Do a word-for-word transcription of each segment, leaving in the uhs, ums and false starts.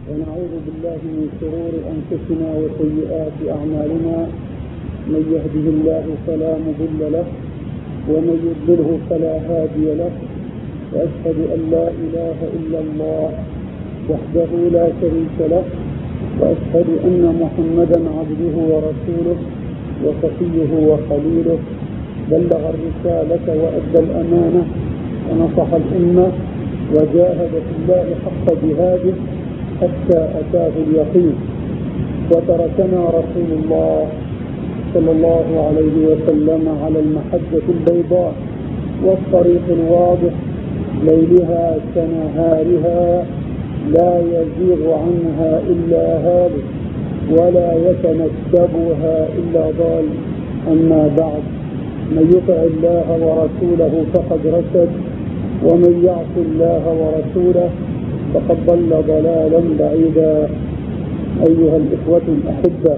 ونعوذ بالله من شرور أنفسنا وسيئات أعمالنا. من يهده الله فلا مضل له ومن يضلله فلا هادي له، وأشهد أن لا إله إلا الله وحده لا شريك له، وأشهد أن محمدا عبده ورسوله وصفيه وخليله، بلغ الرسالة وأدى الأمانة ونصح الأمة وجاهد في الله حق جهاده حتى أتاه اليقين. وتركنا رسول الله صلى الله عليه وسلم على المحجة البيضاء والطريق الواضح، ليلها كنهارها لا يزيغ عنها إلا هالك ولا يتنكبها إلا ضال. أما بعد، من يطع الله ورسوله فقد رشد، ومن يعص الله ورسوله فقد ضل ضلالا بعيدا. أيها الإخوة الأحبة،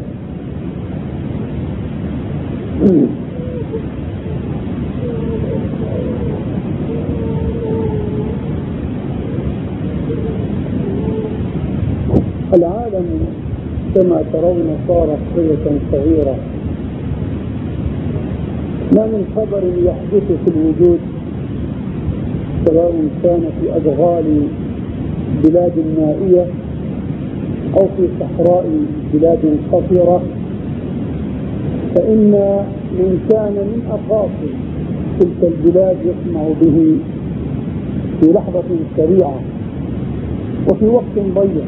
العالم كما ترون صار قرية صغيرة، ما من خبر يحدث في الوجود سواء كان في أدغال بلاد نائية أو في صحراء بلاد قصيرة، فإن من كان من أقاصي تلك البلاد يسمع به في لحظة سريعة وفي وقت ضيق.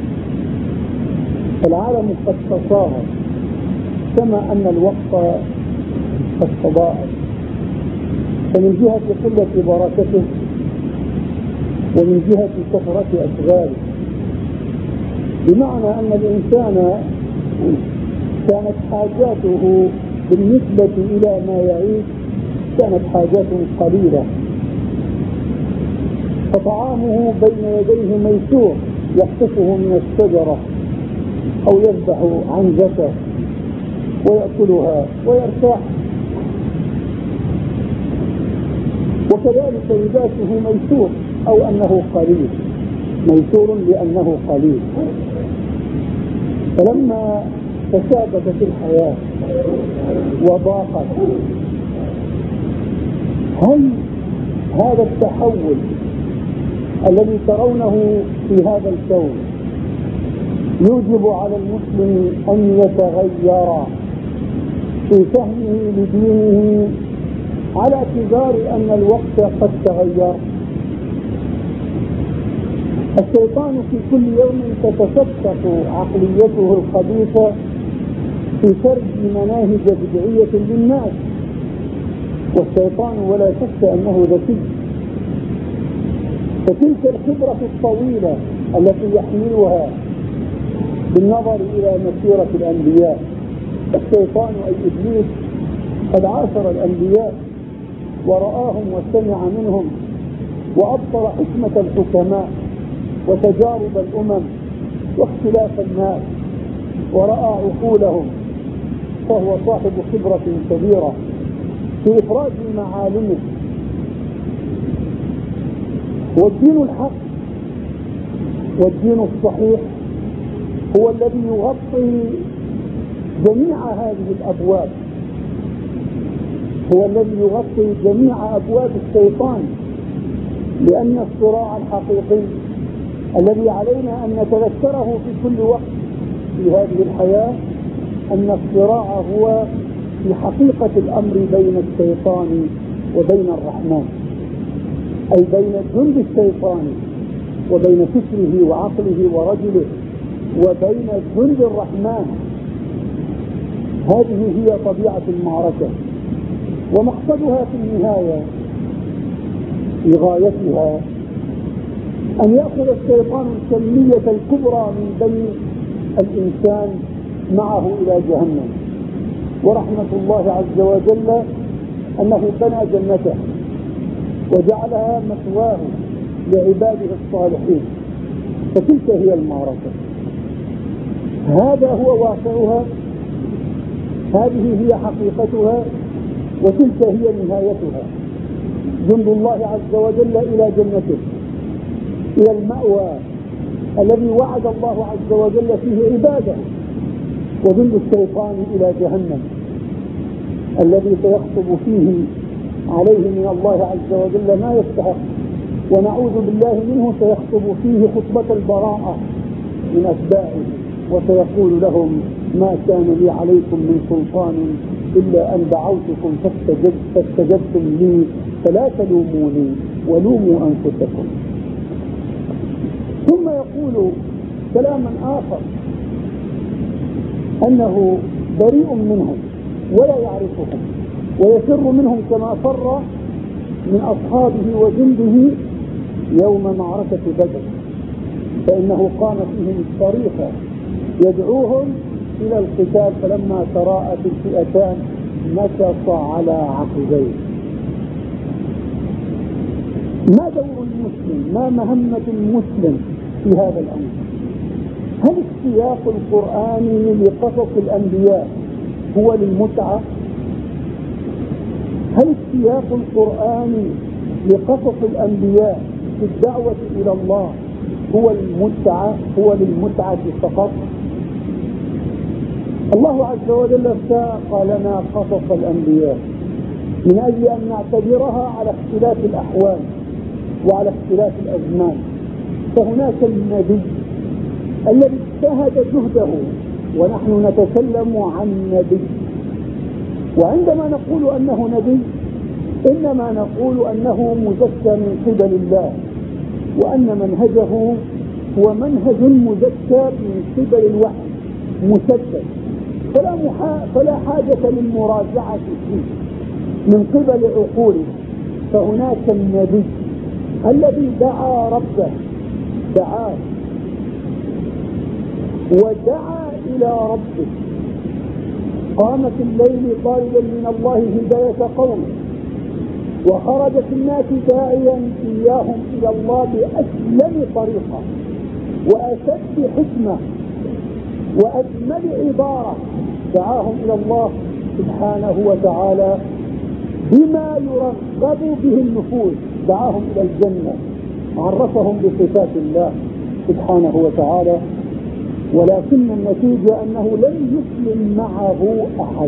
العالم قد تصاغر كما أن الوقت قد تضاعف، فمن جهة قلة بركته ومن جهة كثرة أشغاله، بمعنى أن الإنسان كانت حاجاته بالنسبة إلى ما يعيش كانت حاجاته قليلة، فطعامه بين يديه ميسور يقطفه من الشجرة أو يذبح عنزته ويأكلها ويرتاح، وكذلك لباسه ميسور أو أنه قليل، ميسور لأنه قليل. فلما تشابكت الحياة وضاقت، هل هذا التحول الذي ترونه في هذا الكون يوجب على المسلم أن يتغير في فهمه لدينه على اعتبار أن الوقت قد تغير؟ الشيطان في كل يوم تتفتق عقليته الخبيثة في سرد مناهج بدعية للناس، والشيطان ولا شك أنه ذكي، فتلك الخبرة الطويلة التي يحملها بالنظر إلى مسيرة الأنبياء، الشيطان أي إبليس قد عاشر الأنبياء ورآهم وسمع منهم وأبصر حكمة الحكماء وتجارب الأمم واختلاف الناس ورأى عقولهم، فهو صاحب خبرة كبيرة في إخراج معالمه. والدين الحق والدين الصحيح هو الذي يغطي جميع هذه الأبواب، هو الذي يغطي جميع أبواب الشيطان، لأن الصراع الحقيقي الذي علينا أن نتذكره في كل وقت في هذه الحياة أن الصراع هو في حقيقة الأمر بين الشيطان وبين الرحمن، أي بين جند الشيطان وبين فكره وعقله ورجله وبين جند الرحمن. هذه هي طبيعة المعركة، ومقصدها في النهاية في غايتها أن يأخذ الشيطان الكمية الكبرى من بين الإنسان معه إلى جهنم. ورحمة الله عز وجل أنه بنى جنته وجعلها مثواه لعباده الصالحين، فتلك هي المعركة، هذا هو واقعها، هذه هي حقيقتها، وتلك هي نهايتها. جند الله عز وجل إلى جنته، إلى المأوى الذي وعد الله عز وجل فيه عباده، وجند الشيطان إلى جهنم الذي سيخطب فيه عليه من الله عز وجل ما يستحق، ونعوذ بالله منه سيخطب فيه خطبة البراءة من أتباعه، وسيقول لهم ما كان لي عليكم من سلطان إلا أن دعوتكم فاستجب فاستجبتم لي فلا تلوموني ولوموا أنفسكم. ثم يقول كلاما آخر أنه بريء منهم ولا يعرفهم، ويفر منهم كما فر من أصحابه وجنده يوم معركة بدر، فإنه قام فيهم صريخا يدعوهم إلى القتال، فلما تراءت الفئتان نكص على عقبيه. ما دور المسلم؟ ما مهمة المسلم في هذا الأمر؟ هل السياق القرآني لقصص الأنبياء هو للمتعة؟ هل السياق القرآني لقصص الأنبياء في الدعوة إلى الله هو المتعة هو للمتعة فقط؟ الله عز وجل ساق لنا قصص الأنبياء من أجل أن نعتبرها على اختلاف الأحوال وعلى اختلاف الأزمان. فهناك النبي الذي اجتهد جهده، ونحن نتكلم عن نبي، وعندما نقول أنه نبي إنما نقول أنه مزكى من قبل الله، وأن منهجه هو منهج مزكى من قبل الوحي مسدد، فلا, محا... فلا حاجة للمراجعة فيه من قبل عقوله. فهناك النبي الذي دعا ربه دعاه ودعا إلى ربه، قام في الليل طالبا من الله هداية قومه، وخرج في الناس داعيا إياهم إلى الله بأسلم طريقة وأشد حكمة وأجمل عبارة، دعاهم إلى الله سبحانه وتعالى بما يرغب به النفوس، دعاهم إلى الجنة، عرفهم بصفات الله سبحانه وتعالى، ولكن النتيجة أنه لم يسلم معه أحد،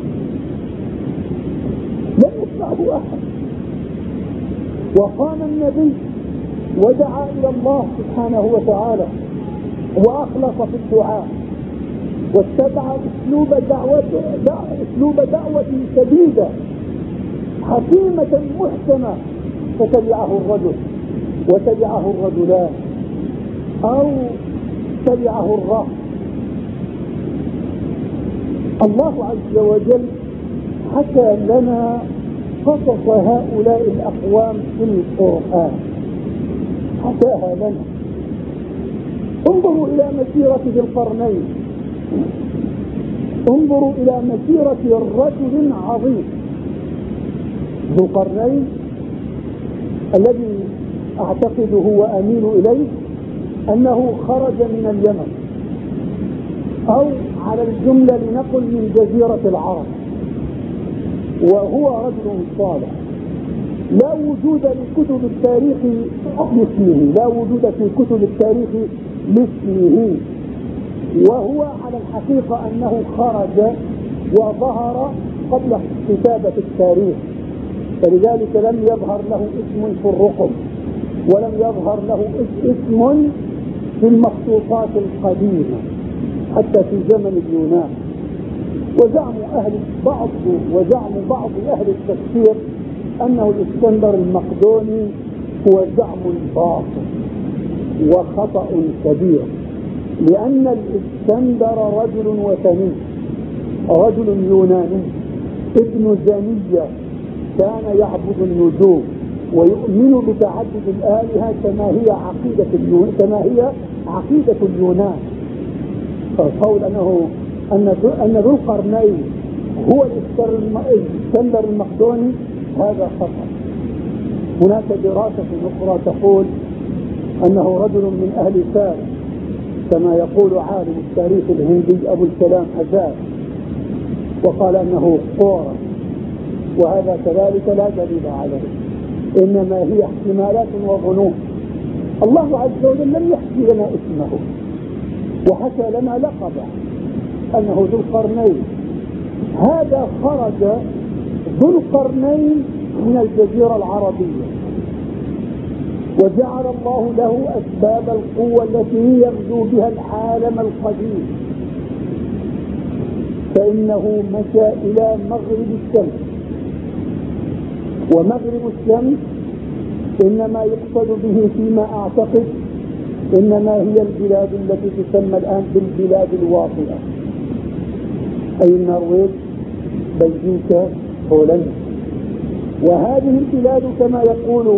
لم يسمعه أحد. وقام النبي ودعا إلى الله سبحانه وتعالى وأخلص في الدعاء، واتبع أسلوب دعوة أسلوب دعوة سديدة حكيمة محكمة، فتبعه الرجل وتبعه الرجلان أو تبعه الرهط. الله عز وجل حكى لنا قصص هؤلاء الأقوام في القرآن، حكاها لنا. انظروا إلى مسيرة ذي القرنين، انظروا إلى مسيرة الرجل عظيم ذو القرنين الذي أعتقد هو أميل إليه أنه خرج من اليمن، أو على الجملة لنقل من جزيرة العرب، وهو رجل صالح لا وجود لكتب التاريخ لاسمه، لا وجود في كتب التاريخ لاسمه، وهو على الحقيقة أنه خرج وظهر قبل كتابة التاريخ، فلذلك لم يظهر له اسم في الرقم، ولم يظهر له اسم في المخطوطات القديمة حتى في زمن اليونان. وزعم أهل بعض وزعم بعض أهل التفسير أنه الإسكندر المقدوني هو زعم باطل وخطأ كبير، لأن الإسكندر رجل وثني، رجل يوناني ابن زنية، كان يعبد النجوم ويؤمن بتعدد الآلهة كما هي عقيدة اليونان كما هي عقيدة اليونان. فالقول أنه أن ذو القرنين هو الإسكندر المقدوني هذا خطأ. هناك دراسة أخرى تقول أنه رجل من أهل فارس كما يقول عالم التاريخ الهندي أبو الكلام أزاد، وقال أنه قورة، وهذا كذلك لا دليل عليه، إنما هي احتمالات وظنون. الله عز وجل لم يحكي لنا اسمه وحكى لنا لقبه أنه ذو القرنين. هذا خرج ذو القرنين من الجزيرة العربية، وجعل الله له أسباب القوة التي يغزو بها العالم القديم، فإنه مشى إلى مغرب الشمس. ومغرب الشمس إنما يقصد به فيما أعتقد إنما هي البلاد التي تسمى الآن بالبلاد الواطئة، أي النرويج، بلجيكا، هولندا. وهذه البلاد كما يقول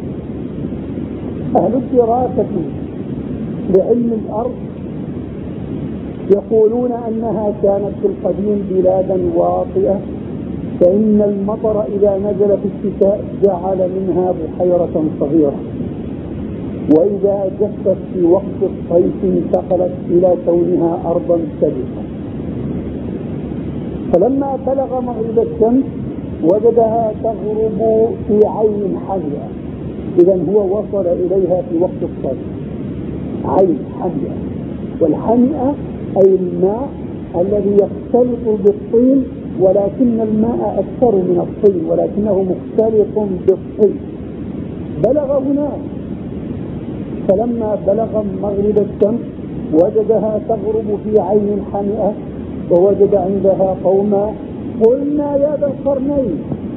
أهل الدراسة لعلم الأرض يقولون أنها كانت في القديم بلادا واطئة، فإن المطر إذا نزل في الشتاء جعل منها بحيرة صغيرة، وإذا جفت في وقت الصيف انتقلت إلى كونها أرضا سبخة. فلما بلغ مغرب الشمس وجدها تغرب في عين حمية، إذا هو وصل إليها في وقت الصيف. عين حمية، والحمية أي الماء الذي يختلط بالطين، ولكن الماء أكثر من الطين ولكنه مختلط بالطين. بلغ هناك، فلما بلغ مغرب الشمس وجدها تغرب في عين حمئة، ووجد عندها قوما. قلنا يا ذا القرنين،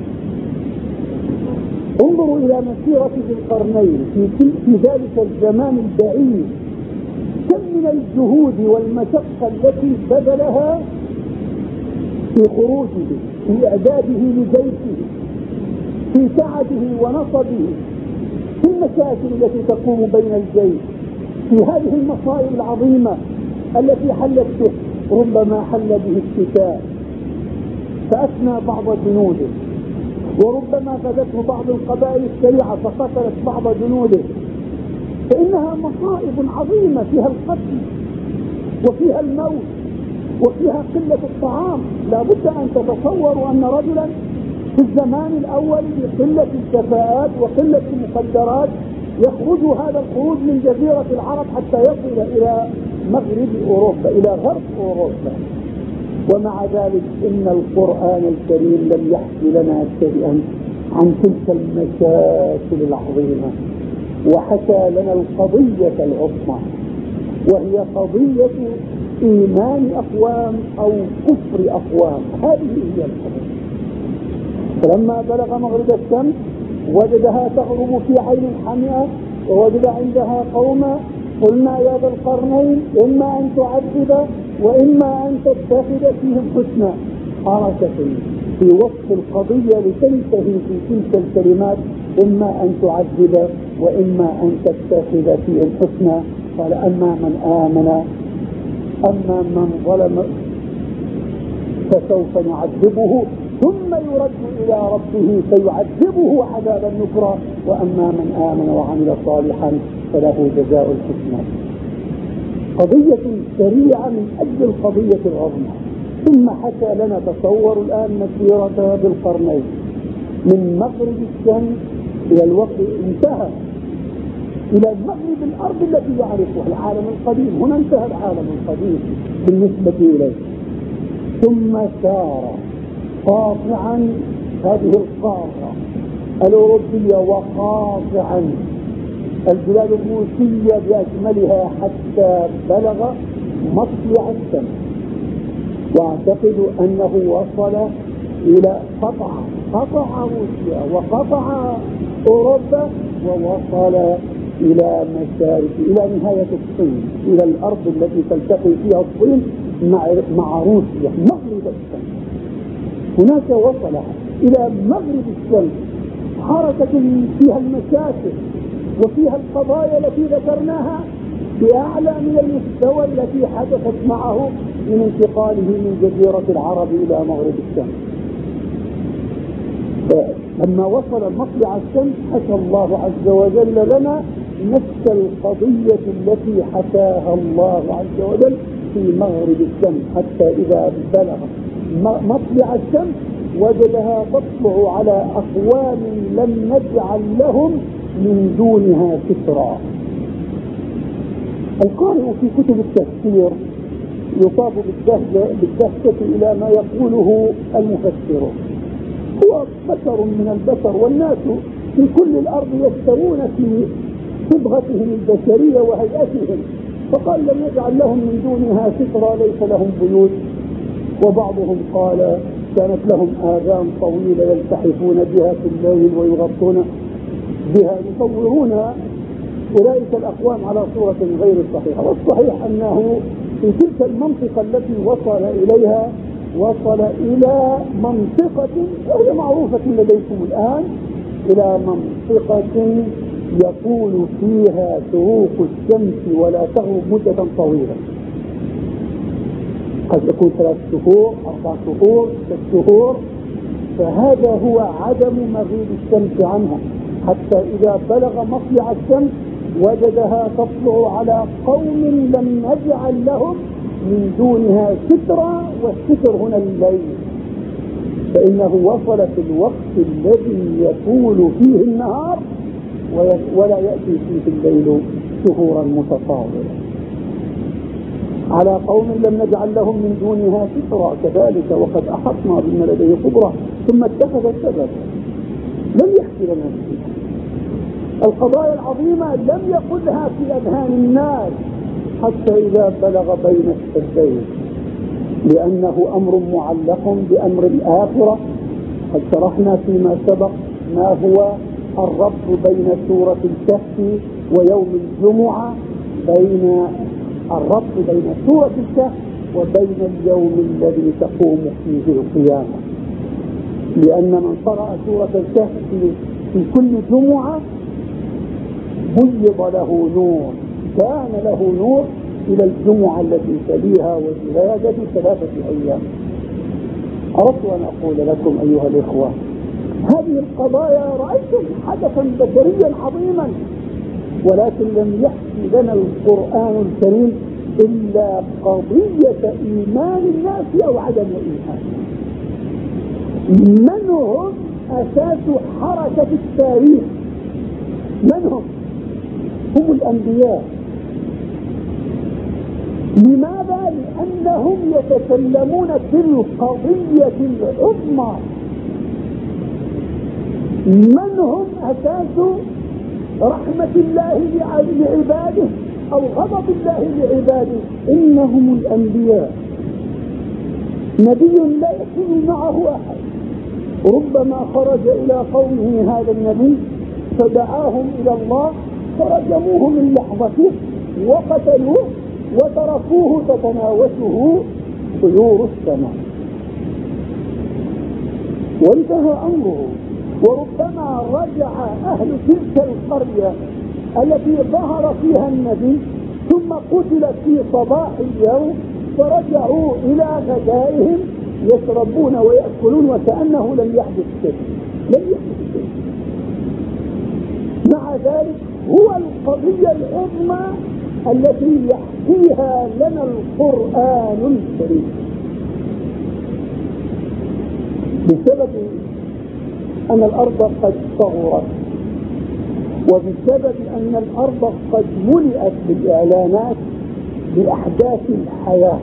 انظروا إلى مسيرة ذي القرنين في, في ذلك الزمان البعيد، كم من الجهود والمشقة التي بذلها في خروجه، في إعداده لجيشه، في سعته ونصبه، في المشاكل التي تقوم بين الجيش، في هذه المصائب العظيمة التي حلت به. ربما حل به الشتاء فأثنى بعض جنوده، وربما غزته بعض القبائل السريعة فقتلت بعض جنوده. فإنها مصائب عظيمة فيها القتل وفيها الموت وفيها قلة الطعام. لا بد أن تتصوروا أن رجلا في الزمان الأول بقلة الكفاءات وقلة المقدرات يخرج هذا الخروج من جزيرة العرب حتى يصل إلى مغرب أوروبا، إلى غرب أوروبا. ومع ذلك إن القرآن الكريم لم يحكي لنا شيئا عن تلك المشاكل العظيمة، وحكى لنا القضية العظمى، وهي قضية إيمان أقوام أو كفر أقوام. هذه هي القضية. فلما بلغ مغرب الشمس وجدها تغرب في عين حمئة، ووجد عندها قوما. قلنا يا ذا القرنين إما أن تعذب وإما أن تتخذ فيهم حسنا. حركة في وصف القضية لتنتهي في تلك الكلمات: إما أن تعذب وإما أن تتخذ فيهم حسنا. قال: أما من آمن أما من ظلم فسوف نعذبه ثم يرد إلى ربه فيعذبه عذابا نكرا، وأما من آمن وعمل صالحا فله جزاء الحسنى. قضية سريعة من أجل القضية العظمى. ثم حكى لنا، تصور الآن مسيرة ذي القرنين من مغرب الشمس إلى الوقت انتهى إلى مغرب الأرض التي يعرفها العالم القديم. هنا انتهى العالم القديم بالنسبة إليه. ثم سار قاطعا هذه القارة الأوروبية وقاطعا البلاد الروسية بأكملها حتى بلغ مطلع الشمس. واعتقد أنه وصل إلى قطع قطع روسيا وقطع أوروبا ووصل إلى مشارق، إلى نهاية الصين، إلى الأرض التي تلتقي فيها الصين مع مع روسيا، مغرب الشمس. هناك وصل إلى مغرب الشمس، حركة فيها المشاكل وفيها القضايا التي ذكرناها بأعلى من المستوى التي حدثت معه من انتقاله من جزيرة العرب إلى مغرب الشمس. لما وصل مطلع الشمس حكى الله عز وجل لنا نفس القضية التي حكاها الله عز وجل في مغرب الشمس، حتى إذا بلغ مطلع الشمس وجدها تطلع على أقوام لم نجعل لهم من دونها سترا. القارئ في كتب التفسير يصاب بالدهشة إلى ما يقوله المفسرون. هو بشر من البشر، والناس في كل الأرض يستوون في صبغتهم البشرية وهيئتهم، فقال لم يجعل لهم من دونها سترا ليس لهم بيوت. وبعضهم قال كانت لهم آذان طويلة يلتحفون بها في الليل ويغطون بها، يصورون أولئك الأقوام على صورة غير صحيحة. والصحيح أنه في تلك المنطقة التي وصل إليها وصل إلى منطقة وهي معروفة لديكم الآن، إلى منطقة يطول فيها شروق الشمس ولا تغرب مدة طويلة، قد يكون ثلاث شهور أربع شهور ست شهور، فهذا هو عدم مغيب الشمس عنها، حتى إذا بلغ مطلع الشمس وجدها تطلع على قوم لم نجعل لهم من دونها سترا، والستر هنا الليل، فإنه وصل في الوقت الذي يطول فيه النهار ولا يأتي فيه الليل شهورا متطاولة، على قوم لم نجعل لهم من دونها سترا كذلك وقد أحطنا بما لديه قدرة، ثم اتخذ السبب. لم يحكي لنا فيها القضايا العظيمة، لم يقلها في أذهان الناس حتى إذا بلغ بين السدين، لأنه أمر معلق بأمر الآخرة. قد شرحنا فيما سبق ما هو الربط بين سورة الكهف ويوم الجمعة، بين الربط بين سورة الكهف وبين اليوم الذي تقوم فيه القيامة، لأن من قرأ سورة الكهف في كل جمعة بيض له نور، كان له نور إلى الجمعة التي تليها وزيادة ثلاثة أيام. أردت أن أقول لكم أيها الإخوة، هذه القضايا رأيتم حدثا بشريا عظيما، ولكن لم يحكي لنا القرآن الكريم إلا قضية إيمان الناس أو عدم الإيمان. من هم أساس حركة التاريخ؟ من هم؟ هم الأنبياء. لماذا؟ لأنهم يتكلمون في القضية العظمى. من هم أساس رحمة الله لعباده أو غضب الله لعباده؟ إنهم الأنبياء. نبي لا يكون معه أحد، ربما خرج إلى قومه هذا النبي فدعاهم إلى الله فرجموه من لحظته وقتلوه وتركوه تتناوشه طيور السماء وانتهى أمره. وربما رجع أهل تلك القرية التي ظهر فيها النبي ثم قتل في صباح اليوم، فرجعوا إلى غدائهم يشربون ويأكلون وكأنه لم يحدث شيء، لم يحدث شيء. مع ذلك هو القضية العظمى التي يحكيها لنا القرآن الكريم. بسبب أن الأرض قد صغرت، وبسبب أن الأرض قد ملئت بالإعلانات بأحداث الحياة،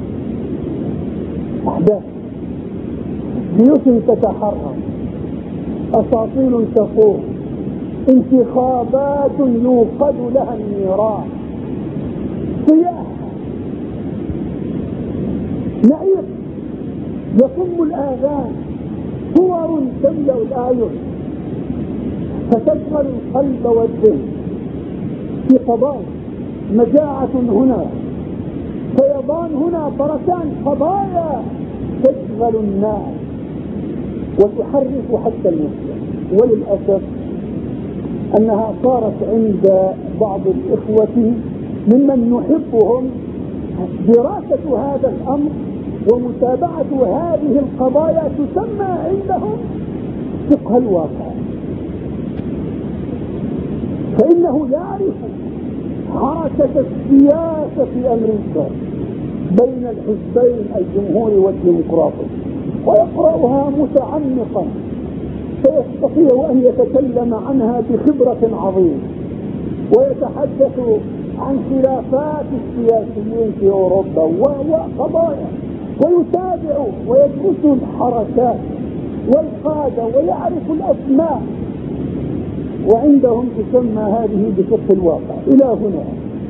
أحداث سيوف تتحرك، أساطيل تفور، انتخابات يوقد لها النيران، سياحة، نعيم يصم الآذان، صور تملأ الأعين فتشغل القلب والذهن. في قضايا مجاعة هنا، فيضان هنا، بركان، قضايا تشغل الناس وتحرك حتى المسلم. وللأسف أنها صارت عند بعض الإخوة ممن نحبهم دراسة هذا الأمر ومتابعة هذه القضايا تسمى عندهم فقه الواقع، فإنه يعرف حركة السياسة في أمريكا بين الحزبين الجمهوري والديمقراطي ويقرأها متعمقا، فيستطيع أن يتكلم عنها بخبرة عظيمة ويتحدث عن خلافات السياسيين في أوروبا وقضايا، ويتابع ويدرس الحركات والقادة ويعرف الأسماء، وعندهم تسمى هذه بفقه الواقع إلى هنا،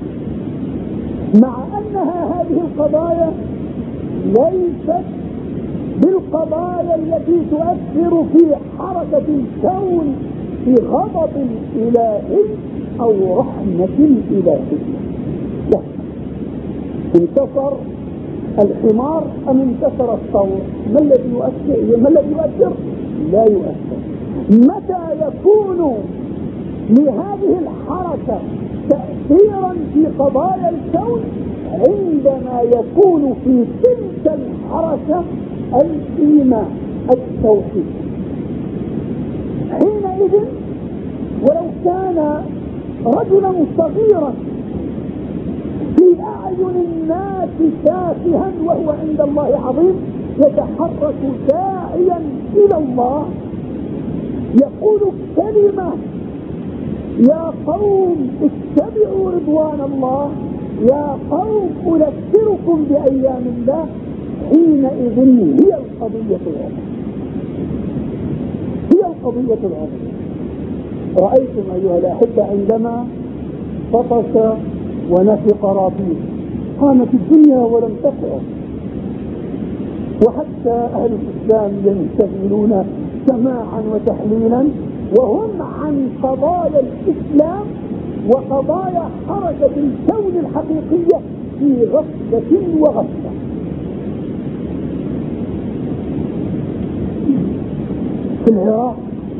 مع أنها هذه القضايا ليست بالقضايا التي تؤثر في حركة الكون في غضب إلهي أو رحمة إلهية. لا، انتصر الحمار أم انتصر الثور؟ ما الذي يؤثر؟ ما الذي يؤثر؟ لا يؤثر. متى يكون لهذه الحركة تأثيرا في قضايا الكون؟ عندما يكون في تلك الحركة الإيمان التوحيد. حينئذ ولو كان رجلا صغيرا في أعين الناس تافها وهو عند الله عظيم، يتحرك داعيا إلى الله، يقول كلمة: يا قوم اتبعوا رضوان الله، يا قوم أذكركم بأيام الله. حينئذ هي القضية العظمى، هي القضية العظمى. رأيتم أيها الأحبة عندما بطش ونفق رابيل قامت الدنيا ولم تقعد، وحتى أهل الإسلام ينشغلون سماعا وتحليلا وهم عن قضايا الإسلام وقضايا حركة الكون الحقيقية في غفلة وغفلة. في العراق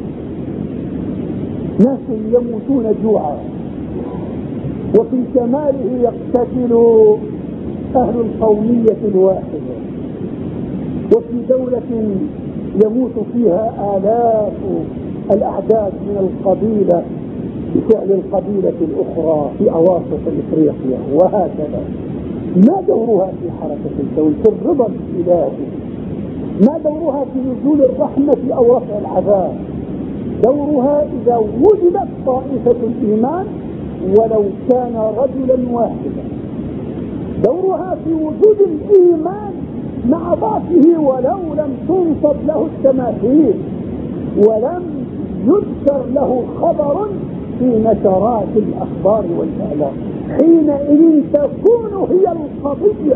ناس يموتون جوعا، وفي شماله يقتتل أهل القومية الواحدة، وفي دولة يموت فيها آلاف الأعداد من القبيلة بفعل القبيلة الأخرى في أواسط إفريقيا، وهكذا. ما دورها في حركة الكون في الرضا الإلهي؟ ما دورها في نزول الرحمة أو رفع العذاب؟ دورها إذا وجدت طائفة الإيمان ولو كان رجلا واحدا، دورها في وجود الإيمان مع ضعفه ولو لم تنصب له التماثيل ولم يذكر له خبر في نشرات الأخبار والإعلام. حينئذ تكون هي القضية،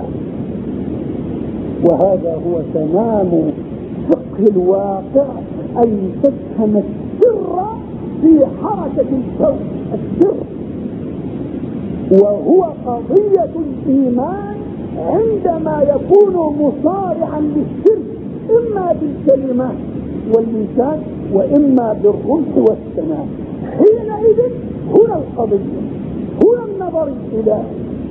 وهذا هو تمام فقه الواقع، أن تفهم السر في حركة الكون، السر وهو قضية الإيمان عندما يكون مصارعا للسر، إما بالكلمات واللسان وإما بالرمح والسماء. حينئذ هنا القضية، هنا النظر الإلهي،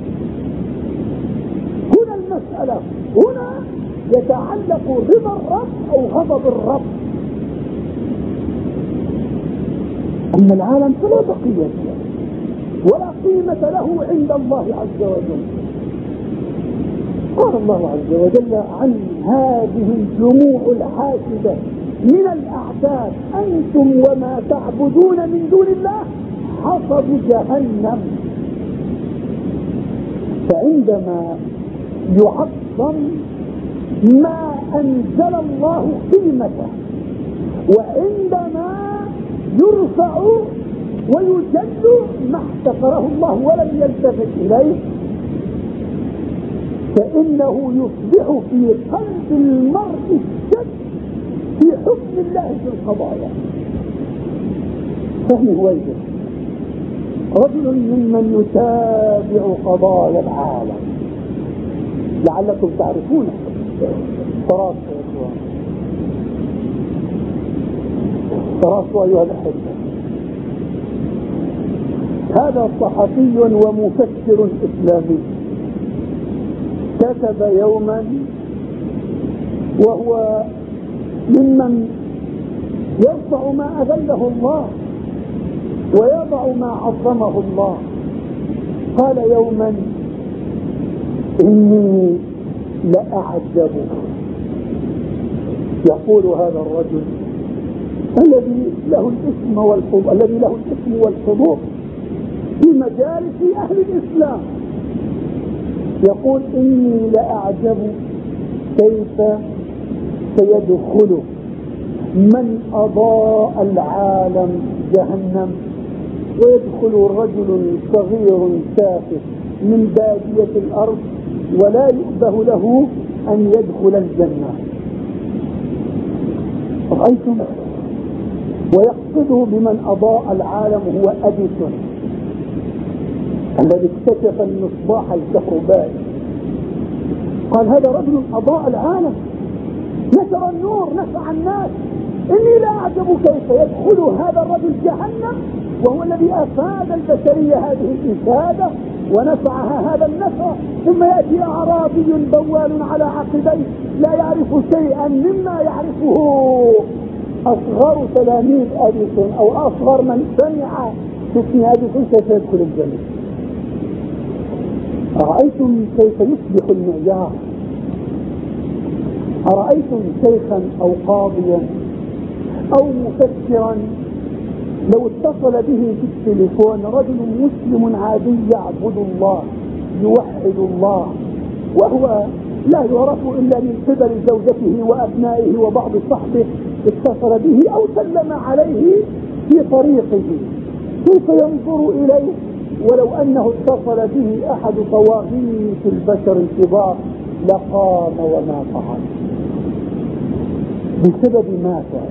هنا المسألة، هنا يتعلق رضا الرب أو غضب الرب. أما العالم فلا بقية له ولا قيمة له عند الله عز وجل. قال الله عز وجل عن هذه الجموع الحاسدة من الأعداد: أنتم وما تعبدون من دون الله حصب جهنم. فعندما يعظم ما أنزل الله قيمته، وعندما يرفع ويجد ما احتقره الله ولم يلتفت إليه، فإنه يصبح في قلب المرء الشك في حكم الله في القضايا. فهم ويجب رجل ممن يتابع قضايا العالم، لعلكم تعرفون فراسة يا إخوان، فراسة أيها الأحبة. هذا صحفي ومفكر إسلامي كتب يوما، وهو ممن يرفع ما أذله الله ويضع ما عظمه الله. قال يوما: إني لأعجب. يقول هذا الرجل الذي له الاسم والحضور الذي له الاسم والحضور في مجالس أهل الإسلام يقول إني لأعجب كيف سيدخل من أضاء العالم جهنم ويدخل رجل صغير تافه من بادية الأرض ولا يؤبه له أن يدخل الجنة. رأيتم؟ ويقصده بمن أضاء العالم هو أديسون الذي اكتشف المصباح الكهربائي. قال هذا رجل أضاء العالم، نشر النور، نفع الناس. إني لا أعجب كيف يدخل هذا الرجل جهنم وهو الذي أفاد البشرية هذه الإفادة ونفعها هذا النفع، ثم يأتي أعرابي بوال على عقبيه لا يعرف شيئا مما يعرفه أصغر تلاميذ أديسون أو أصغر من سمع باسم أديسون كيف يدخل الجنة. أرأيتم كيف يصبح المعيار؟ أرأيتم شيخا أو قاضيا أو مفكرا لو اتصل به في التليفون رجل مسلم عادي يعبد الله يوحد الله وهو لا يعرف إلا من قبل زوجته وأبنائه وبعض صحبه، اتصل به أو سلم عليه في طريقه، كيف ينظر إليه ولو أنه اتصل به أحد طواغيت البشر الكبار لقام وما فعل؟ بسبب ماذا؟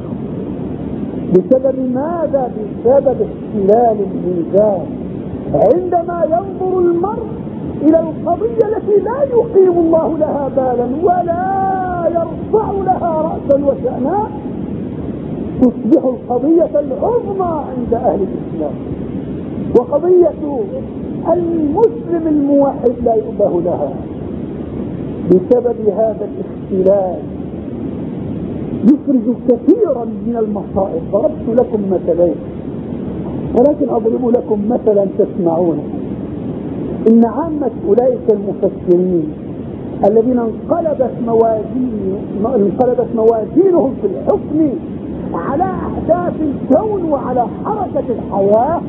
بسبب ماذا؟ بسبب اختلال الميزان. عندما ينظر المرء إلى القضية التي لا يقيم الله لها بالا ولا يرفع لها رأسا وشأنا، تصبح القضية العظمى عند أهل الإسلام، وقضية المسلم الموحد لا يؤبه لها. بسبب هذا الاختلال يخرج كثيرا من المصائب. ضربت لكم مثلين ولكن أضرب لكم مثلا تسمعونه. إن عامة أولئك المفسرين الذين انقلبت موازين انقلبت موازينهم في الحكم على أحداث الكون وعلى حركة الحياة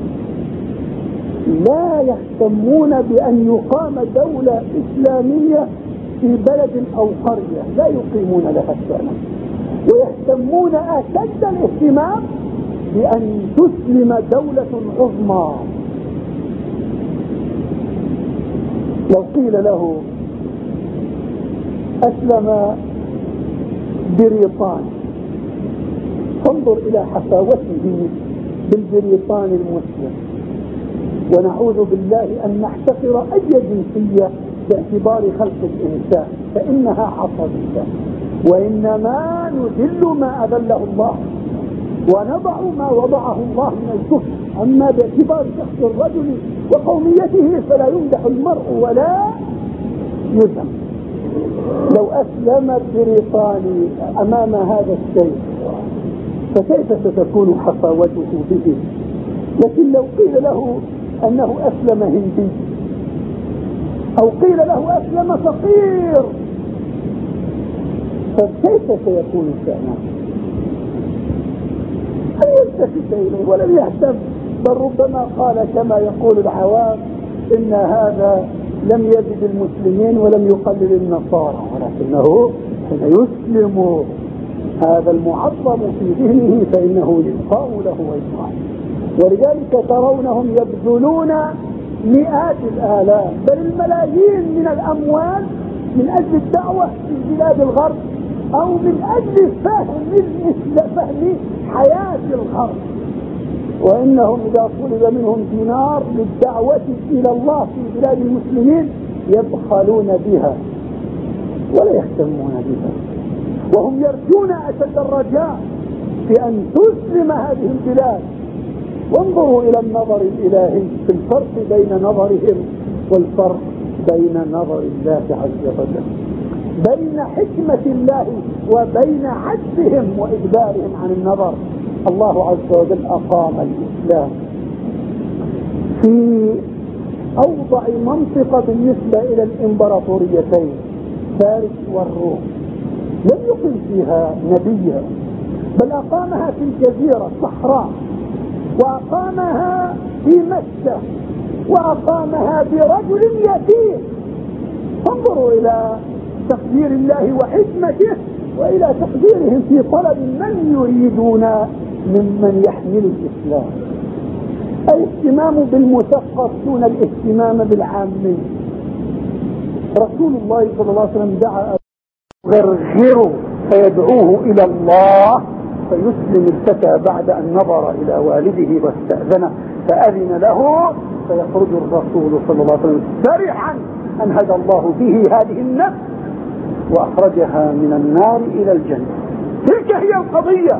لا يهتمون بأن يقام دولة إسلامية في بلد أو قرية، لا يقيمون لها الشأن، ويهتمون أشد الاهتمام بأن تسلم دولة عظمى. لو قيل له أسلم بريطان، فانظر إلى حفاوته بالبريطان المسلم، ونعوذ بالله أن نحتقر أي جنسية باعتبار خلق الإنسان فإنها عصبية، وإنما نذل ما أذله الله ونضع ما وضعه الله من الكفر. أما باعتبار شخص الرجل وقوميته فلا يمدح المرء ولا يذم. لو أسلم البريطاني أمام هذا الشيء فكيف ستكون حفاوته به؟ لكن لو قيل له أنه أسلم هندي أو قيل له أسلم فقير فكيف سيكون الشأن؟ هل يلتفت إليه ولم يهتم؟ بل ربما قال كما يقول العوام إن هذا لم يزد المسلمين ولم يقلل النصارى، ولكنه حين يسلم هذا المعظم في ذهنه فإنه يقام له ويطاع. ولذلك ترونهم يبذلون مئات الآلاف بل الملايين من الأموال من أجل الدعوة في بلاد الغرب أو من أجل فهم فهم حياة الغرب، وإنهم إذا طلب منهم دينار للدعوة إلى الله في بلاد المسلمين يبخلون بها ولا يهتمون بها، وهم يرجون أشد الرجاء في أن تسلم هذه البلاد. وانظروا إلى النظر الإلهي في الفرق بين نظرهم والفرق بين نظر الله عز وجل، بين حكمة الله وبين عجزهم وإجبارهم عن النظر. الله عز وجل أقام الإسلام في أوضع منطقة بالنسبة إلى الإمبراطوريتين فارس والروم، لم يقم فيها نبيا بل أقامها في الجزيرة الصحراء، وأقامها في مكة وأقامها برجل يتيم. انظروا إلى تقدير الله وحكمته وإلى تقديرهم في طلب من يريدون ممن يحمل الإسلام. الاهتمام بالمثقف دون الاهتمام بالعامي. رسول الله صلى الله عليه وسلم دعا غرغره فيدعوه إلى الله فيسلم الفتى بعد أن نظر إلى والده واستأذنه فأذن له، فيخرج الرسول صلى الله عليه وسلم فرحا أن هدى الله به هذه النفس وأخرجها من النار إلى الجنة. تلك هي القضية.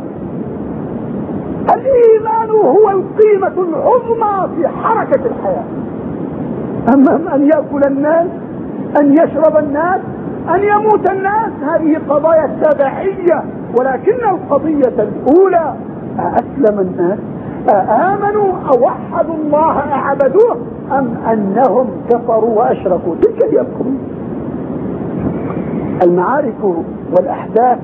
الإيمان هو القيمة العظمى في حركة الحياة. أما أن يأكل الناس، أن يشرب الناس، أن يموت الناس، هذه قضايا تبعية. ولكن القضية الأولى أسلم الناس، آمنوا أوحدوا الله أعبدوه أم أنهم كفروا وأشركوا. تلك هي القضية. المعارك والأحداث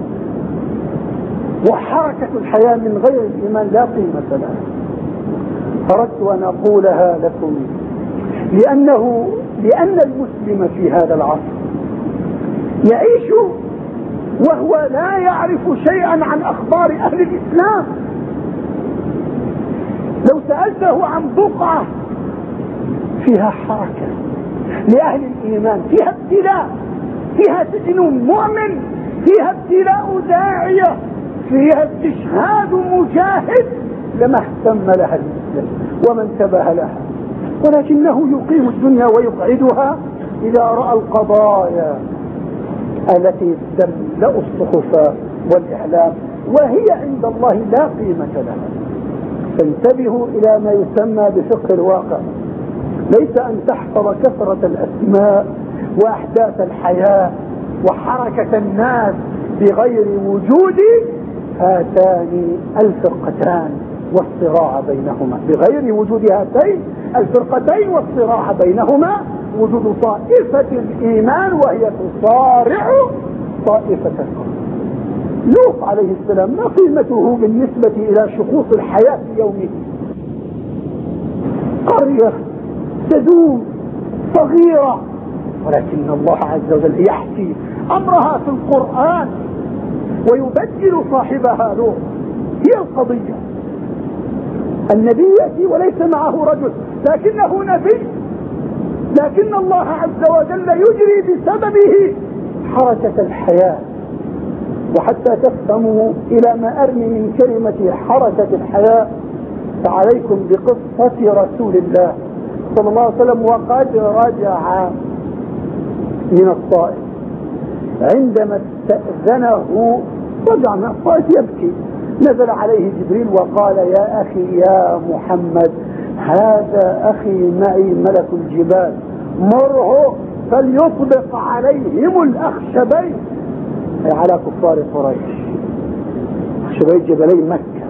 وحركة الحياة من غير الإيمان لا قيمة لها. أردت أن أقولها لكم لأنه لأن المسلم في هذا العصر يعيش وهو لا يعرف شيئا عن أخبار أهل الإسلام. لو سألته عن بقعة فيها حركة لأهل الإيمان، فيها ابتلاء، فيها سجن مؤمن، فيها ابتلاء داعية، فيها استشهاد مجاهد، لما اهتم لها المسلم وما انتبه لها. ولكنه يقيم الدنيا ويقعدها إذا رأى القضايا التي تملأ الصحف والإعلام وهي عند الله لا قيمة لها. فانتبهوا إلى ما يسمى بفقه الواقع. ليس أن تحفظ كثرة الأسماء وأحداث الحياة وحركة الناس بغير وجود هاتان الفرقتان والصراع بينهما، بغير وجود هاتين الفرقتين والصراع بينهما وجود طائفة الإيمان وهي تصارع طائفة الكفر. لوط عليه السلام ما قيمته بالنسبة إلى شخوص الحياة في يومه؟ قرية تدوم صغيرة، ولكن الله عز وجل يحكي أمرها في القرآن ويبدل صاحبها لوط. هي القضية. النبي يأتي وليس معه رجل لكنه نبي، لكن الله عز وجل يجري بسببه حركة الحياة. وحتى تفهموا إلى ما أرمي من كلمة حركة الحياة فعليكم بقصة رسول الله صلى الله عليه وسلم وقد رجع من الطائف. عندما استأذنه رجع من الطائف يبكي، نزل عليه جبريل وقال يا أخي يا محمد هذا أخي معي ملك الجبال، مره فليطبق عليهم الأخشبين، أي على كفار قريش، أخشبين جبلي مكة،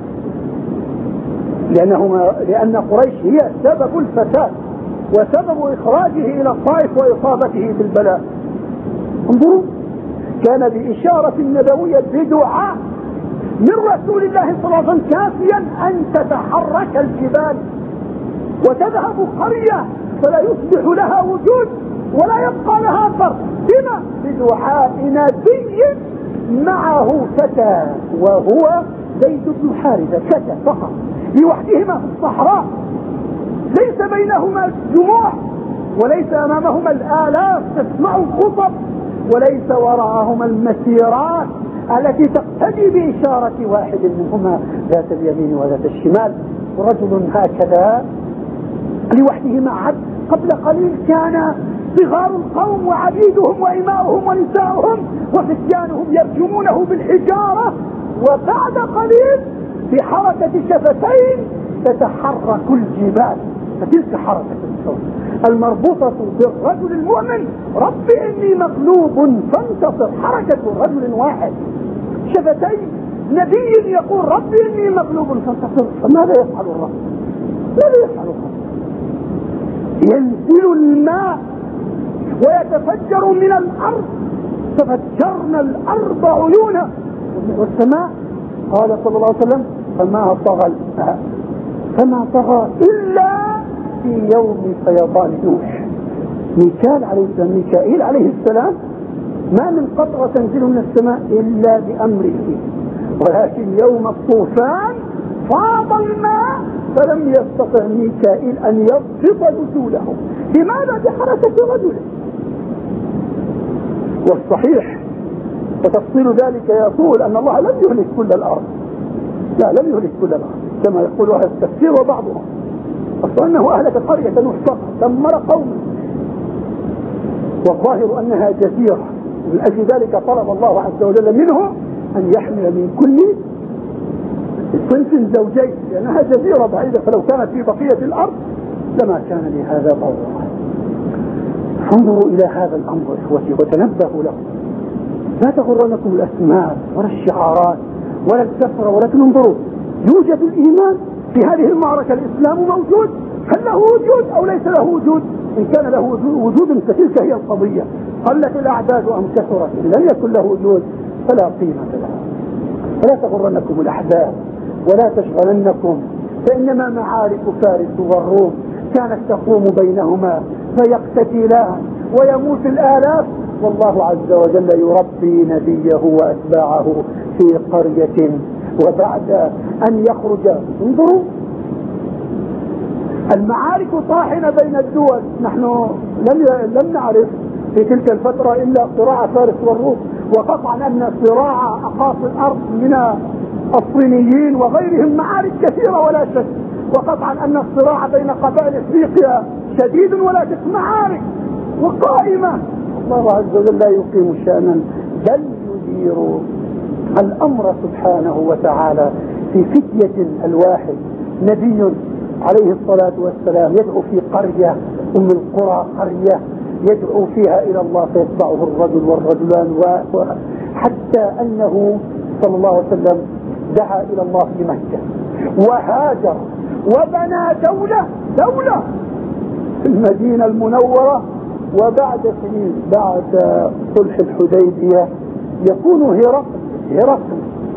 لأنهما لأن قريش هي سبب الفساد وسبب إخراجه إلى الطائف وإصابته بالبلاء. انظروا، كان بإشارة نبوية بدعاء من رسول الله صلى الله عليه وسلم كافيا أن تتحرك الجبال وتذهب قرية فلا يصبح لها وجود ولا يبقى لها أثر. بما؟ بدعاء نبي معه فتى وهو زيد بن حارثة، فتى فقط لوحدهما في الصحراء، ليس بينهما جموع وليس أمامهما الآلاف تسمع الخطب وليس وراءهما المسيرات التي تقتدي بإشارة واحد منهما ذات اليمين وذات الشمال. ورجل هكذا لوحده مع عبد. قبل قليل كان صغار القوم وعبيدهم وإماؤهم ونساؤهم وفتيانهم يرجمونه بالحجارة، وبعد قليل بحركة شفتين تتحرك الجبال. فتلك حركة الصوت المربوطة بالرجل المؤمن، رب إني مغلوب فانتصر، حركة رجل واحد، شفتين نبي يقول رب إني مغلوب فانتصر. فماذا يفعل الرب؟ ماذا يفعل الرب؟ ينزل الماء ويتفجر من الأرض، تفجرنا الأرض عيونا والسماء. قال صلى الله عليه وسلم فما طغى الماء فما طغى إلا في يوم فيضان نوح. ميكائيل عليه السلام ميكائيل عليه السلام ما من قطرة تنزل من السماء إلا بأمره، ولكن يوم الطوفان فاض الماء فلم يستطع ميكائيل أن يضبط نزوله. لماذا؟ بحركة رجله. والصحيح وتفصيل ذلك يقول أن الله لم يهلك كل الأرض، لا لم يهلك كل الأرض كما يقول أهل التفسير وبعضهم، أصلا أنه أهلك قرية نوح فقط دمر قومه، والظاهر أنها جزيرة، ومن أجل ذلك طلب الله عز وجل منه أن يحمل من كل صنف زوجين، لأنها جزيرة بعيدة، فلو كانت في بقية الأرض لما كان لهذا ضرورة. انظروا إلى هذا الأمر إخوتي وتنبهوا له، لا تغرنكم الأسماء ولا الشعارات ولا الكثرة، ولكن انظروا يوجد الإيمان في هذه المعركة. الإسلام موجود، هل له وجود أو ليس له وجود؟ إن كان له وجود فتلك هي القضية، قلت الأعداد أم كثرت، إن لم يكن له وجود فلا قيمة له. فلا تغرنكم الأحداث ولا تشغلنكم، فإنما معارك فارس والروم كانت تقوم بينهما فيقتتلان ويموت الآلاف، والله عز وجل يربي نبيه وأتباعه في قرية. وبعد أن يخرج، انظروا المعارك طاحنة بين الدول، نحن لم لم نعرف في تلك الفترة إلا صراع فارس والروم، وقطعا أن صراع أقاصي الأرض من الصينيين وغيرهم معارك كثيرة ولا شك، وقطعا أن الصراع بين قبائل افريقيا شديد ولا شك، معارك وقائمة. الله عز وجل لا يقيم شأنا بل يدير الأمر سبحانه وتعالى في فتية الواحد. نبي عليه الصلاة والسلام يدعو في قرية، أم القرى قرية يدعو فيها إلى الله فيتبعه الرجل والرجلان، حتى أنه صلى الله عليه وسلم دعا إلى الله في مكة وهاجر وبنى دولة دولة في المدينة المنورة. وبعد سنين بعد صلح الحديبية يكون هرقل هرقل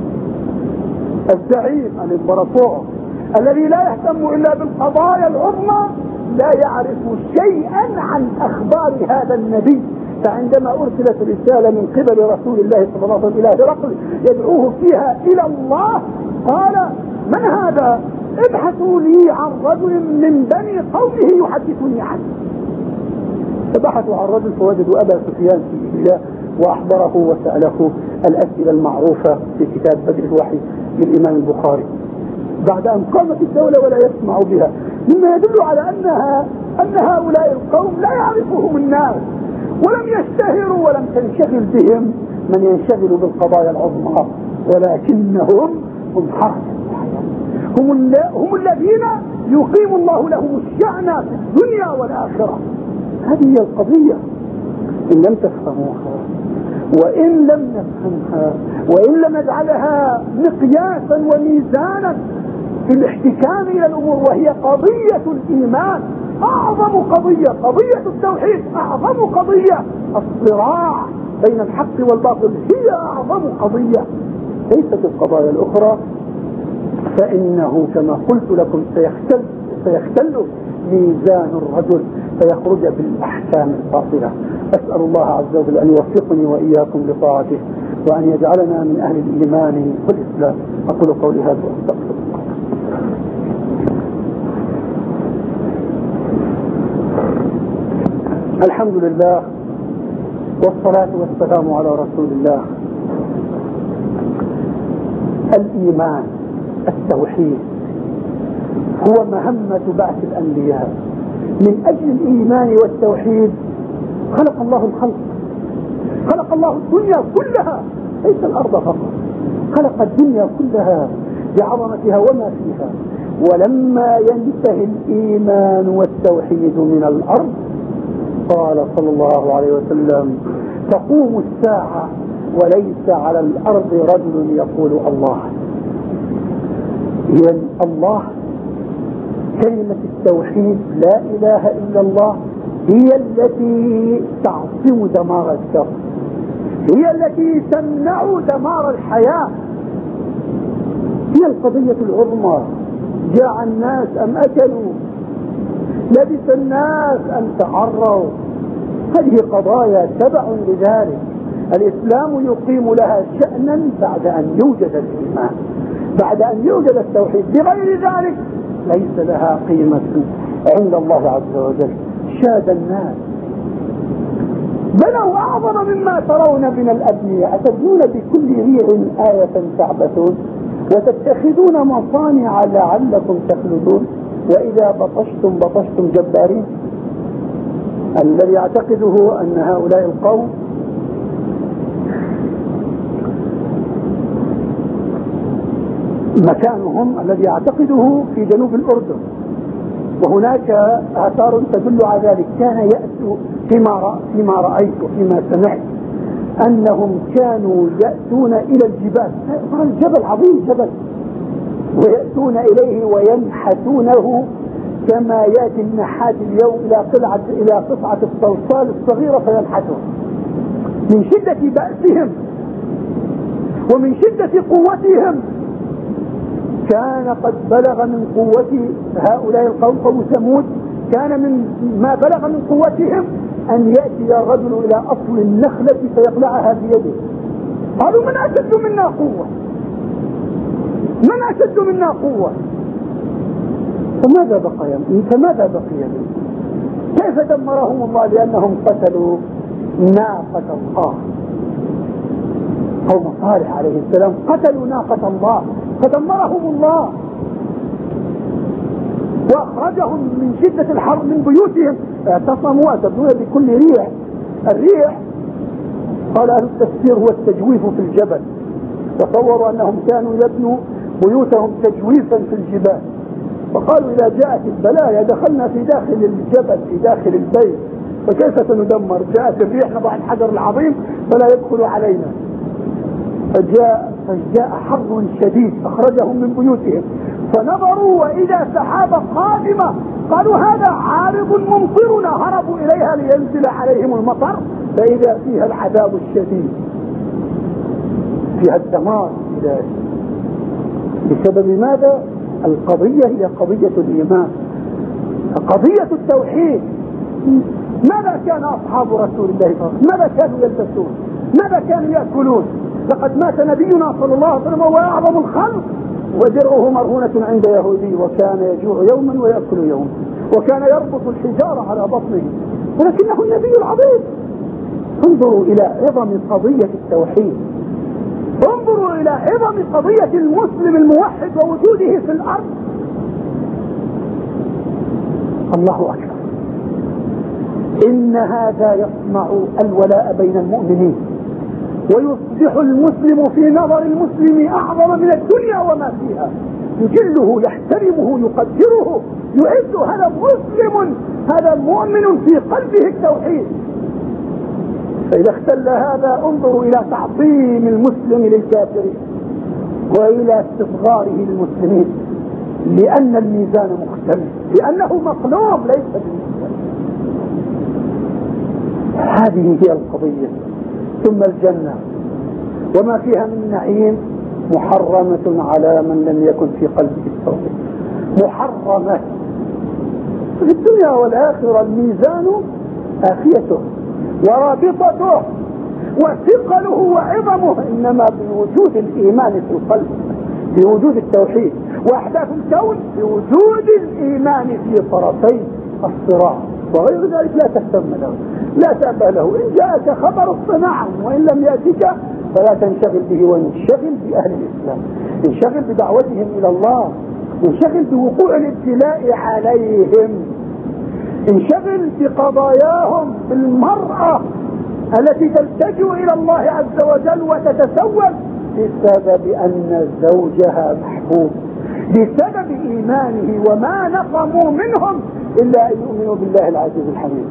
الزعيم الامبراطور الذي لا يهتم إلا بالقضايا العظمى لا يعرف شيئا عن أخبار هذا النبي. فعندما أرسلت رسالة من قبل رسول الله صلى الله عليه وسلم إلى هرقل يدعوه فيها إلى الله، قال: من هذا؟ ابحثوا لي عن رجل من بني قومه يحدثني عنه. فبحثوا عن رجل فوجدوا أبا سفيان في إيليا وأحضره وسأله الأسئلة المعروفة في كتاب بدء الوحي للإمام البخاري، بعد أن قامت الدولة ولا يسمع بها، مما يدل على أنها أن هؤلاء القوم لا يعرفهم الناس ولم يشتهروا ولم تنشغل بهم من ينشغل بالقضايا العظمى، ولكنهم هم حركة الحياة، هم, هم الذين يقيم الله لهم الشأن في الدنيا والآخرة. هذه هي القضية. إن لم تفهموها وإن لم نفهمها وإن لم نجعلها مقياسا وميزانا في الاحتكام إلى الأمور، وهي قضية الإيمان، أعظم قضية، قضية التوحيد أعظم قضية، الصراع بين الحق والباطل هي أعظم قضية، ليست القضايا الأخرى، فإنه كما قلت لكم سيختل, سيختل ميزان الرجل فيخرج بالأحكام الباطلة. أسأل الله عز وجل أن يوفقني وإياكم لطاعته وأن يجعلنا من أهل الإيمان والإسلام. أقول قولي هذا وأستغفر الله. الحمد لله والصلاة والسلام على رسول الله. الإيمان التوحيد هو مهمة بعث الأنبياء. من أجل الإيمان والتوحيد خلق الله الخلق، خلق الله الدنيا كلها ليس الأرض فقط، خلق الدنيا كلها بعظمتها وما فيها. ولما ينتهي الإيمان والتوحيد من الأرض قال صلى الله عليه وسلم: تقوم الساعة وليس على الأرض رجل يقول الله. إذن الله، كلمة التوحيد لا إله إلا الله هي التي تعصم دمار الشر، هي التي تمنع دمار الحياة، هي القضية العظمى. جاع الناس أم أكلوا؟ لبث الناس أم تعروا؟ هذه قضايا تبع لذلك. الإسلام يقيم لها شأنا بعد أن يوجد الإيمان، بعد أن يوجد التوحيد. بغير ذلك ليس لها قيمة عند الله عز وجل. شاد الناس، بنوا أعظم مما ترون من الأبنية، أتبنون بكل ريع آية تعبثون وتتخذون مصانع لعلكم تخلدون وإذا بطشتم بطشتم جبارين. الذي يعتقده أن هؤلاء القوم مكانهم الذي يعتقده في جنوب الأردن، وهناك آثار تدل على ذلك. كان يأتوا فيما فيما رأيت وفيما سمعت أنهم كانوا يأتون إلى الجبال، الجبل عظيم جبل، ويأتون إليه وينحتونه كما يأتي النحات اليوم إلى قطعة إلى قطعة الصلصال الصغيرة فينحتون. من شدة بأسهم ومن شدة قوتهم كان قد بلغ من قوة هؤلاء القوم قوم ثمود، كان من ما بلغ من قوتهم أن يأتي الرجل إلى أصل النخلة فيقلعها بيده. قالوا من أشد منا قوة، من أشد منا قوة. فماذا بقي فماذا بقي كيف دمرهم الله؟ لأنهم قتلوا ناقة الله. قوم صالح عليه السلام قتلوا ناقة الله فدمرهم الله وأخرجهم من شدة الحر من بيوتهم. اعتصموا أتبنون بكل ريع. الريح قال أهل التفسير هو التجويف في الجبل، تصوروا أنهم كانوا يبنوا بيوتهم تجويفا في الجبال، فقالوا إذا جاءت البلايا دخلنا في داخل الجبل في داخل البيت فكيف سندمر؟ جاءت الريح نضع الحجر العظيم فلا يدخل علينا. فجاء فجاء حر شديد أخرجهم من بيوتهم فنظروا وإذا سحابة قادمة قالوا هذا عارض ممطرنا، هربوا إليها لينزل عليهم المطر فإذا فيها العذاب الشديد، فيها الدمار. بسبب ماذا؟ القضية هي قضية الإيمان، قضية التوحيد. ماذا كان أصحاب رسول الله صلى الله عليه وسلم؟ ماذا كانوا يلبسون؟ ماذا كانوا يأكلون؟ لقد مات نبينا صلى الله عليه وسلم وهو أعظم الخلق ودرعه مرهونة عند يهودي وكان يجوع يوما ويأكل يوما وكان يربط الحجارة على بطنه، ولكنه النبي العظيم. انظروا إلى عظم قضية التوحيد، انظروا إلى عظم قضية المسلم الموحد ووجوده في الأرض. الله أكبر. إن هذا يصنع الولاء بين المؤمنين ويصبح المسلم في نظر المسلم أعظم من الدنيا وما فيها، يجله يحترمه يقدره يعز. هذا مسلم، هذا مؤمن في قلبه التوحيد. فإذا اختل هذا انظروا إلى تعظيم المسلم للكافرين وإلى استصغاره للمسلمين، لأن الميزان مختلف، لأنه مقلوب ليس بالميزان. هذه هي القضية. ثم الجنة وما فيها من نعيم محرمة على من لم يكن في قلبه التوحيد، محرمة في الدنيا والآخرة. الميزان آخيته ورابطته وثقله وعظمه إنما بوجود الإيمان في القلب، بوجود التوحيد. وأحداث الكون بوجود الإيمان في طرفي الصراع، وغير ذلك لا تهتم له، لا تأبه له. إن جاءك خبر الصناعة وإن لم يأتك فلا تنشغل به، وانشغل بأهل الإسلام، انشغل بدعوتهم إلى الله، انشغل بوقوع الابتلاء عليهم، انشغل بقضاياهم. بالمرأة التي تلتجئ إلى الله عز وجل وتتسول بسبب أن زوجها محبوب، بسبب إيمانه، وما نقموا منهم إلا أن يؤمنوا بالله العزيز الحميد.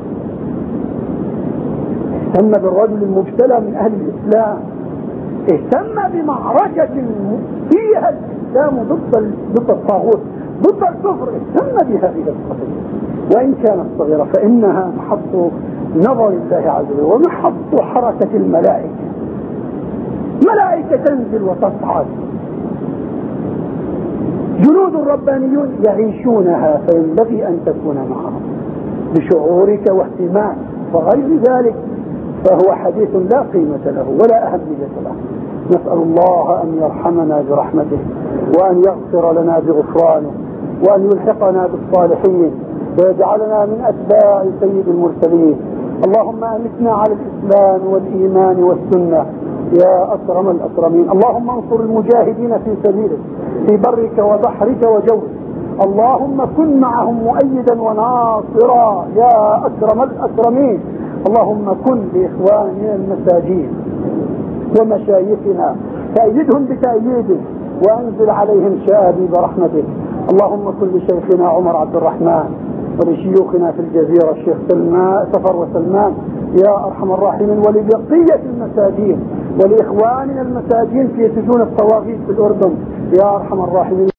اهتم بالرجل المبتلى من أهل الإسلام، اهتم بمعركة فيها الإسلام ضد ضد الطاغوت، ضد الكفر، اهتم بهذه القضية وإن كانت صغيرة، فإنها محط نظر الله عز وجل ومحط حركة الملائكة. ملائكة تنزل وتصعد جنود الربانيون يعيشونها، فينبغي أن تكون معهم بشعورك واهتمامك، وغير ذلك فهو حديث لا قيمة له ولا أهمية له. نسأل الله أن يرحمنا برحمته، وأن يغفر لنا بغفرانه، وأن يلحقنا بالصالحين، ويجعلنا من أتباع سيد المرسلين. اللهم أمتنا على الإسلام والإيمان والسنة يا أكرم الأكرمين. اللهم انصر المجاهدين في سبيلك في برك وبحرك وجوك. اللهم كن معهم مؤيدا وناصرا يا أكرم الأكرمين. اللهم كن لإخواننا المساجين ومشايخنا، تأيدهم بتأييدك، وأنزل عليهم شآبيب رحمتك. اللهم كن لشيخنا عمر عبد الرحمن، ولشيوخنا في الجزيرة الشيخ سلمان سفر وسلمان يا أرحم الراحمين، ولبقية المساجين، ولإخواننا المساجين في سجون الطواغيت في الأردن يا أرحم الراحمين.